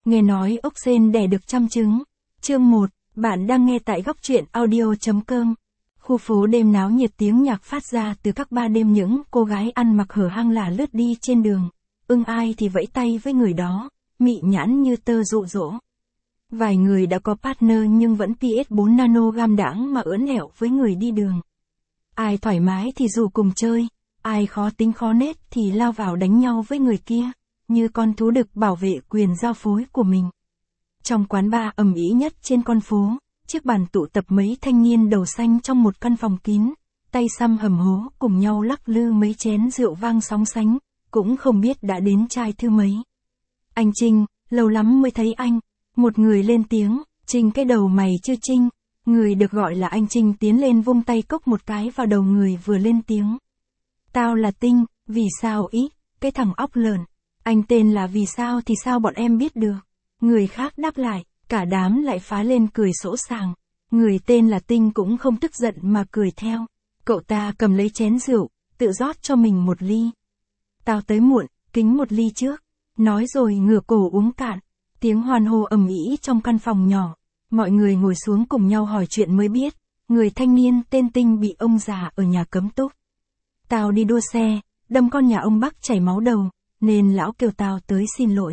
Nghe nói ốc sên đẻ được trăm trứng. Chương 1, bạn đang nghe tại góc truyện audio.com. Khu phố đêm náo nhiệt, tiếng nhạc phát ra từ các ba đêm, những cô gái ăn mặc hở hang lả lướt đi trên đường. Ưng ai thì vẫy tay với người đó, mị nhãn như tơ dụ dỗ. Vài người đã có partner nhưng vẫn PS4 nano gam đãng mà ưỡn ẹo với người đi đường. Ai thoải mái thì rủ cùng chơi, ai khó tính khó nết thì lao vào đánh nhau với người kia, như con thú đực bảo vệ quyền giao phối của mình. Trong quán bar ầm ĩ nhất trên con phố, chiếc bàn tụ tập mấy thanh niên đầu xanh trong một căn phòng kín, tay xăm hầm hố cùng nhau lắc lư mấy chén rượu vang sóng sánh, cũng không biết đã đến chai thứ mấy. Anh Trinh, lâu lắm mới thấy anh. Một người lên tiếng. Trinh, cái đầu mày chưa Trinh. Người được gọi là anh Trinh tiến lên vung tay cốc một cái vào đầu người vừa lên tiếng. Tao là Tinh, vì sao ý, cái thằng óc lợn. Anh tên là vì sao thì sao bọn em biết được. Người khác đáp lại, cả đám lại phá lên cười sỗ sàng. Người tên là Tinh cũng không tức giận mà cười theo. Cậu ta cầm lấy chén rượu, tự rót cho mình một ly. Tao tới muộn, kính một ly trước. Nói rồi ngửa cổ uống cạn. Tiếng hoan hô ầm ĩ trong căn phòng nhỏ. Mọi người ngồi xuống cùng nhau hỏi chuyện mới biết. Người thanh niên tên Tinh bị ông già ở nhà cấm túc. Tao đi đua xe, đâm con nhà ông Bắc chảy máu đầu, nên lão kêu tao tới xin lỗi.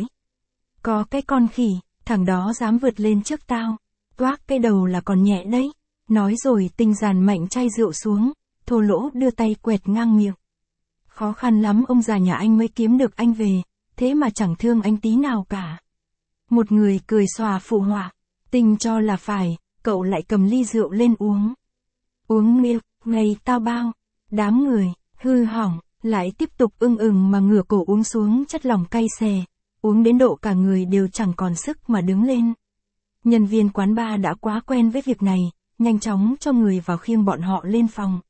Có cái con khỉ, thằng đó dám vượt lên trước tao. Toác cái đầu là còn nhẹ đấy. Nói rồi Tinh dàn mạnh chai rượu xuống, thô lỗ đưa tay quẹt ngang miệng. Khó khăn lắm ông già nhà anh mới kiếm được anh về, thế mà chẳng thương anh tí nào cả. Một người cười xòa phụ họa. Tinh cho là phải, cậu lại cầm ly rượu lên uống. Uống miệng, ngày tao bao. Đám người, hư hỏng, lại tiếp tục ưng mà ngửa cổ uống xuống chất lỏng cay xè. Uống đến độ cả người đều chẳng còn sức mà đứng lên. Nhân viên quán bar đã quá quen với việc này, nhanh chóng cho người vào khiêng bọn họ lên phòng.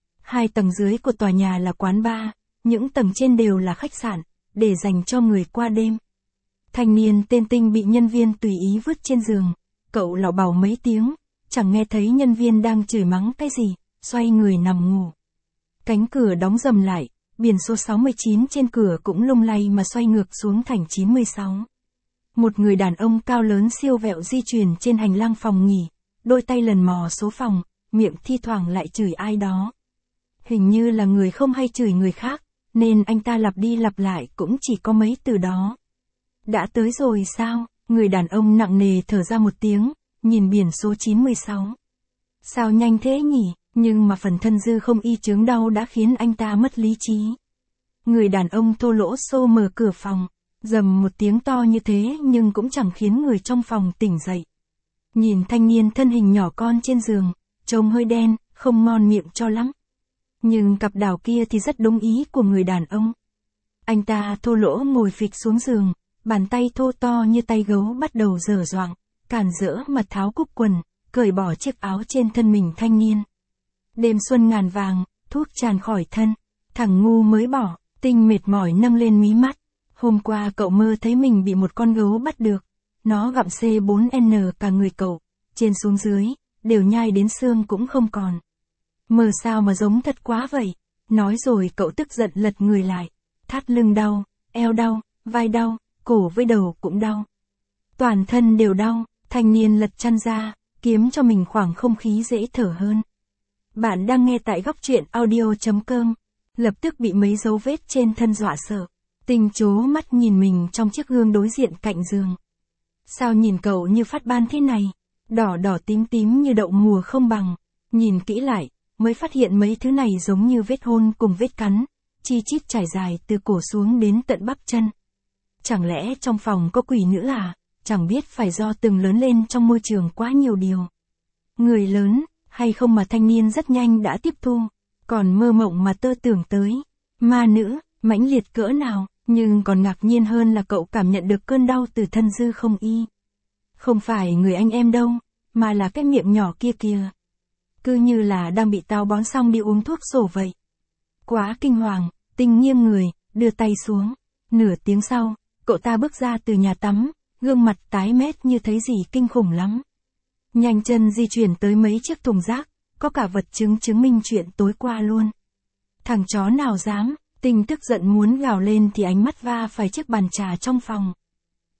2 tầng dưới của tòa nhà là quán bar, những tầng trên đều là khách sạn, để dành cho người qua đêm. Thanh niên tên Tinh bị nhân viên tùy ý vứt trên giường, cậu lảo bảo mấy tiếng, chẳng nghe thấy nhân viên đang chửi mắng cái gì, xoay người nằm ngủ. Cánh cửa đóng rầm lại, biển số 69 trên cửa cũng lung lay mà xoay ngược xuống thành 96. Một người đàn ông cao lớn siêu vẹo di chuyển trên hành lang phòng nghỉ, đôi tay lần mò số phòng, miệng thi thoảng lại chửi ai đó. Hình như là người không hay chửi người khác, nên anh ta lặp đi lặp lại cũng chỉ có mấy từ đó. Đã tới rồi sao? Người đàn ông nặng nề thở ra một tiếng, nhìn biển số 96. Sao nhanh thế nhỉ? Nhưng mà phần thân dư không y chứng đau đã khiến anh ta mất lý trí. Người đàn ông thô lỗ xô mở cửa phòng, rầm một tiếng to như thế nhưng cũng chẳng khiến người trong phòng tỉnh dậy. Nhìn thanh niên thân hình nhỏ con trên giường, trông hơi đen, không ngon miệng cho lắm. Nhưng cặp đào kia thì rất đúng ý của người đàn ông. Anh ta thô lỗ ngồi phịch xuống giường, bàn tay thô to như tay gấu bắt đầu giở doạng, cản rỡ mà tháo cúc quần, cởi bỏ chiếc áo trên thân mình thanh niên. Đêm xuân ngàn vàng, thuốc tràn khỏi thân, thằng ngu mới bỏ. Tinh mệt mỏi nâng lên mí mắt. Hôm qua cậu mơ thấy mình bị một con gấu bắt được. Nó gặm C4N cả người cậu, trên xuống dưới, đều nhai đến xương cũng không còn. Mơ sao mà giống thật quá vậy. Nói rồi cậu tức giận lật người lại. Thắt lưng đau, eo đau, vai đau, cổ với đầu cũng đau. Toàn thân đều đau, thanh niên lật chăn ra, kiếm cho mình khoảng không khí dễ thở hơn. Bạn đang nghe tại góc truyện audio.com. Lập tức bị mấy dấu vết trên thân dọa sợ. Tinh chố mắt nhìn mình trong chiếc gương đối diện cạnh giường. Sao nhìn cậu như phát ban thế này? Đỏ đỏ tím tím như đậu mùa không bằng. Nhìn kỹ lại, mới phát hiện mấy thứ này giống như vết hôn cùng vết cắn, chi chít trải dài từ cổ xuống đến tận bắp chân. Chẳng lẽ trong phòng có quỷ nữa à? Chẳng biết phải do từng lớn lên trong môi trường quá nhiều điều. Người lớn, hay không mà thanh niên rất nhanh đã tiếp thu. Còn mơ mộng mà tơ tưởng tới. Ma nữ, mãnh liệt cỡ nào, nhưng còn ngạc nhiên hơn là cậu cảm nhận được cơn đau từ thân dư không y. Không phải người anh em đâu, mà là cái miệng nhỏ kia kìa. Cứ như là đang bị táo bón xong đi uống thuốc sổ vậy. Quá kinh hoàng, Tinh nghiêng người, đưa tay xuống. Nửa tiếng sau, cậu ta bước ra từ nhà tắm, gương mặt tái mét như thấy gì kinh khủng lắm. Nhanh chân di chuyển tới mấy chiếc thùng rác, có cả vật chứng chứng minh chuyện tối qua luôn. Thằng chó nào dám, Tinh tức giận muốn gào lên thì ánh mắt va phải chiếc bàn trà trong phòng.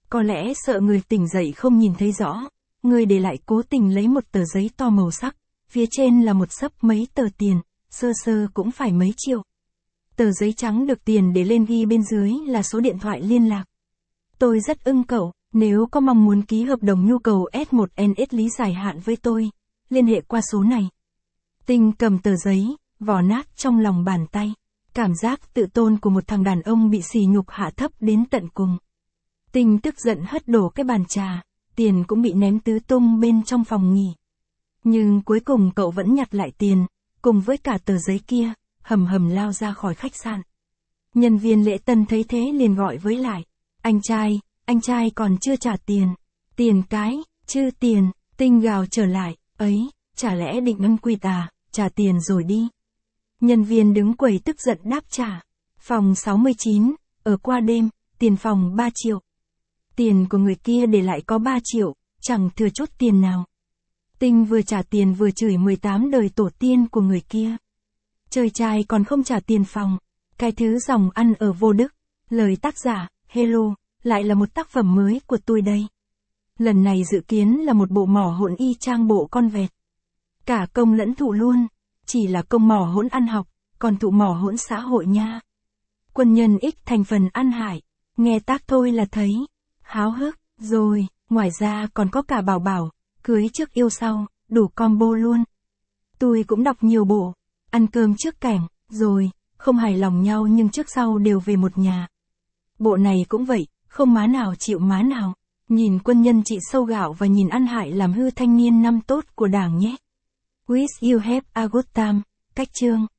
Có lẽ sợ người tỉnh dậy không nhìn thấy rõ, người để lại cố tình lấy một tờ giấy to màu sắc, phía trên là một xấp mấy tờ tiền, sơ sơ cũng phải mấy triệu. Tờ giấy trắng được tiền để lên ghi bên dưới là số điện thoại liên lạc. Tôi rất ưng cậu, nếu có mong muốn ký hợp đồng nhu cầu S1NS lý dài hạn với tôi, liên hệ qua số này. Tinh cầm tờ giấy, vò nát trong lòng bàn tay. Cảm giác tự tôn của một thằng đàn ông bị sỉ nhục hạ thấp đến tận cùng. Tinh tức giận hất đổ cái bàn trà, tiền cũng bị ném tứ tung bên trong phòng nghỉ. Nhưng cuối cùng cậu vẫn nhặt lại tiền, cùng với cả tờ giấy kia, hầm hầm lao ra khỏi khách sạn. Nhân viên lễ tân thấy thế liền gọi với lại. Anh trai còn chưa trả tiền. Tiền cái, chứ tiền, Tinh gào trở lại, ấy, chả lẽ định ân quỵt à, trả tiền rồi đi. Nhân viên đứng quầy tức giận đáp trả. Phòng 69, ở qua đêm, tiền phòng 3 triệu. Tiền của người kia để lại có 3 triệu, chẳng thừa chút tiền nào. Tinh vừa trả tiền vừa chửi 18 đời tổ tiên của người kia. Chơi trai còn không trả tiền phòng. Cái thứ dòng ăn ở vô đức. Lời tác giả, hello, lại là một tác phẩm mới của tôi đây. Lần này dự kiến là một bộ mỏ hỗn y chang bộ con vẹt. Cả công lẫn thụ luôn. Chỉ là công mỏ hỗn ăn học, còn thụ mỏ hỗn xã hội nha. Quân nhân X thành phần ăn hải. Nghe tác thôi là thấy háo hức. Rồi, ngoài ra còn có cả bảo bảo, cưới trước yêu sau, đủ combo luôn. Tôi cũng đọc nhiều bộ. Ăn cơm trước cảnh, rồi, không hài lòng nhau nhưng trước sau đều về một nhà. Bộ này cũng vậy, không má nào chịu má nào. Nhìn quân nhân trị sâu gạo và nhìn ăn hại làm hư thanh niên năm tốt của đảng nhé. Wish you have a good time. Cách chương.